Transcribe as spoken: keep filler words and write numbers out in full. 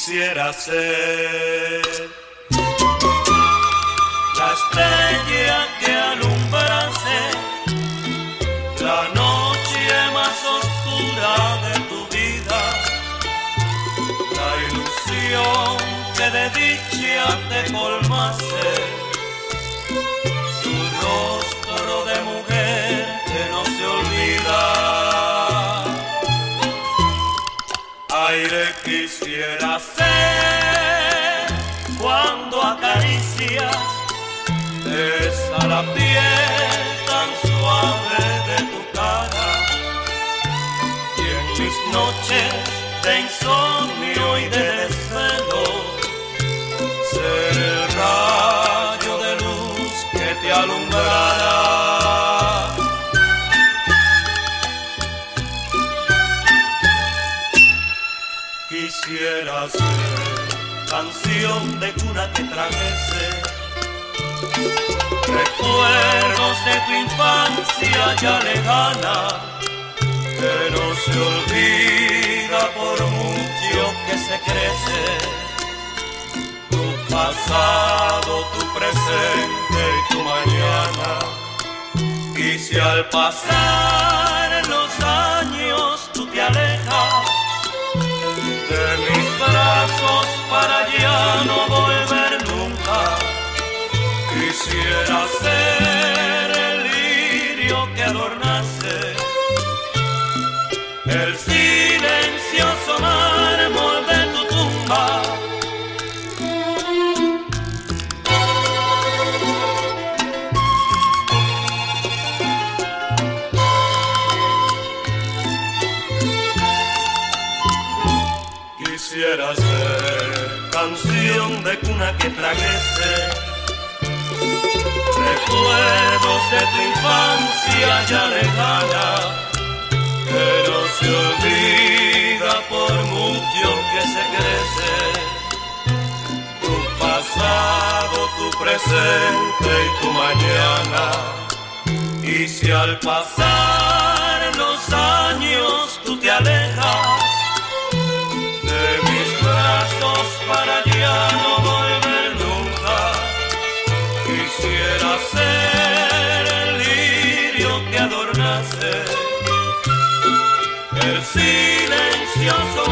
quisiera ser la estrella que alumbrase la noche más oscura de tu vida, la ilusión que de dicha te colmase, tu rostro de mujer que no se olvida. Aire quisiera ser cuando acaricias esa la piel tan suave de tu cara, y en mis noches de insomnio y de desvelo ser el rayo de luz que te alumbrara. Quisiera ser canción de cuna que trajese recuerdos de tu infancia ya lejana, que no se olvida por mucho que se crece, tu pasado, tu presente y tu mañana. Y si al pasar los años tú te alejas de mis brazos para ya no volver nunca, quisiera ser el lirio que adornase el silencioso mármol de tu tumba. Quisiera ser canción de cuna que trajese recuerdos de tu infancia ya lejana, que no se olvida por mucho que se crece, tu pasado, tu presente y tu mañana. Y si al pasar los años tú te alejas de mis brazos para ya no volver nunca, quisiera ser el lirio que adornase el silencioso